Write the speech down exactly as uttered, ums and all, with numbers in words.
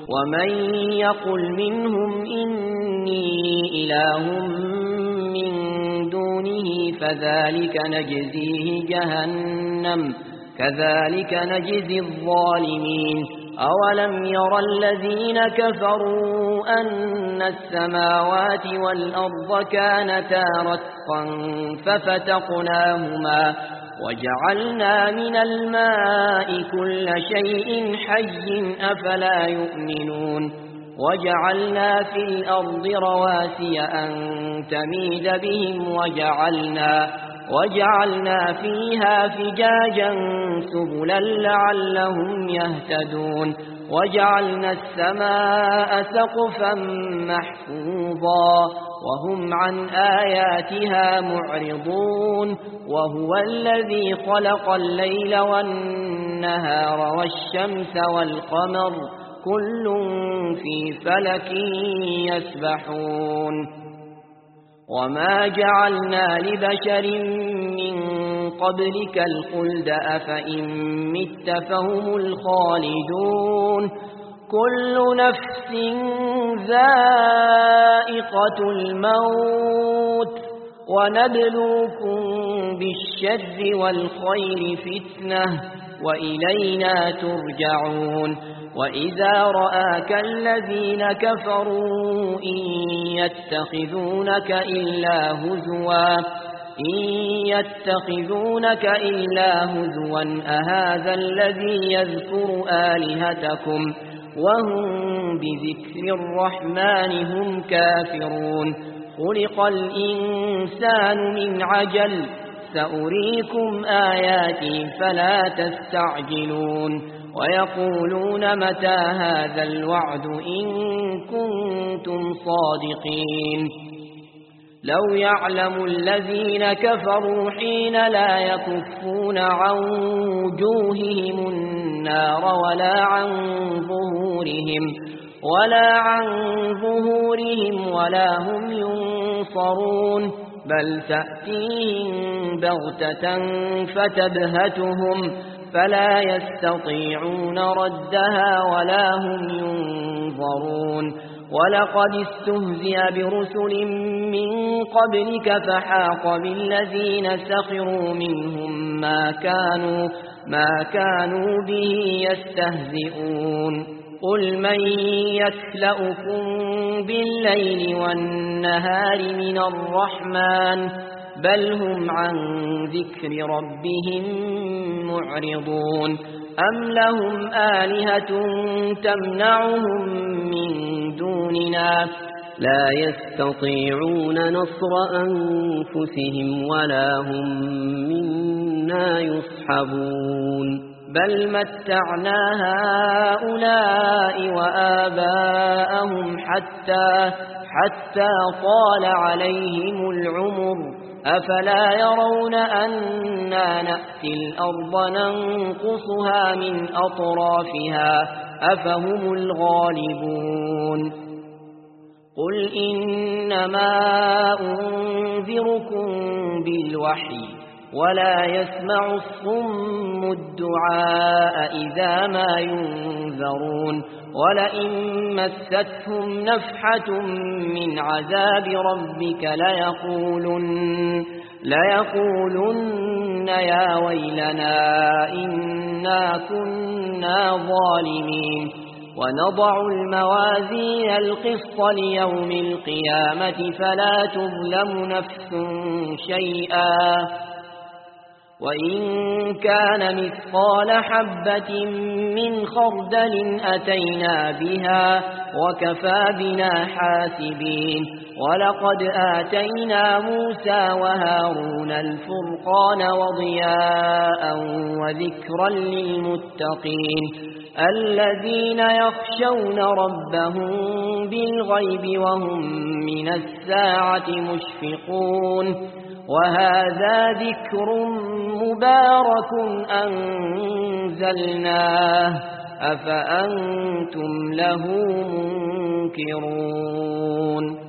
ومن يقل منهم إني إله من دونه فذلك نجزيه جهنم كذلك نجزي الظالمين أولم ير الذين كفروا أن السماوات والأرض كانتا رتقا ففتقناهما وجعلنا من الماء كل شيء حي أفلا يؤمنون وجعلنا في الأرض رواسي أن تميد بهم وجعلنا وجعلنا فيها فجاجا سبلا لعلهم يهتدون وجعلنا السماء سقفا محفوظا وهم عن آياتها معرضون وهو الذي خلق الليل والنهار والشمس والقمر كل في فلك يسبحون وما جعلنا لبشر من قبلك الخلد أفإن مت فهم الخالدون كل نفس ذائقة الموت ونبلوكم بالشر والخير فتنة وإلينا ترجعون وإذا رآك الذين كفروا إن يتخذونك إلا هزوا إن يتخذونك إلا هزوا أهذا الذي يذكر آلهتكم وهم بذكر الرحمن هم كافرون خلق الإنسان من عجل سأريكم آياتي فلا تستعجلون ويقولون متى هذا الوعد إن كنتم صادقين لو يعلم الذين كفروا حين لا يكفون عن وجوههم النار ولا عن ظهورهم ولا عن ظهورهم ولا هم ينصرون بل تأتيهم بغتة فتبهتهم فلا يستطيعون ردها ولا هم ينظرون ولقد استهزئ برسل من قبلك فحاق بالذين سخروا منهم ما كانوا ما كانوا به يستهزئون قل من يكلؤكم بالليل والنهار من الرحمن بل هم عن ذكر ربهم معرضون أم لهم آلهة تمنعهم من دوننا لا يستطيعون نصر أنفسهم ولا هم منا يصحبون بل متعنا هؤلاء وآباءهم حتى حتى طال عليهم العمر أفلا يرون أنا نأتي الأرض ننقصها من أطرافها أفهم الغالبون قل إنما أنذركم بالوحي ولا يسمع الصم الدعاء إذا ما ينذرون ولئن مستهم نفحة من عذاب ربك ليقولن, ليقولن يا ويلنا إنا كنا ظالمين ونضع الموازين القسط ليوم القيامة فلا تظلم نفس شيئا وإن كان مثقال حبة من خردل أتينا بها وكفى بنا حاسبين ولقد آتينا موسى وهارون الفرقان وضياء وذكرا للمتقين الذين يخشون ربهم بالغيب وهم من الساعة مشفقون وهذا ذكر مبارك أنزلناه أفأنتم له منكرون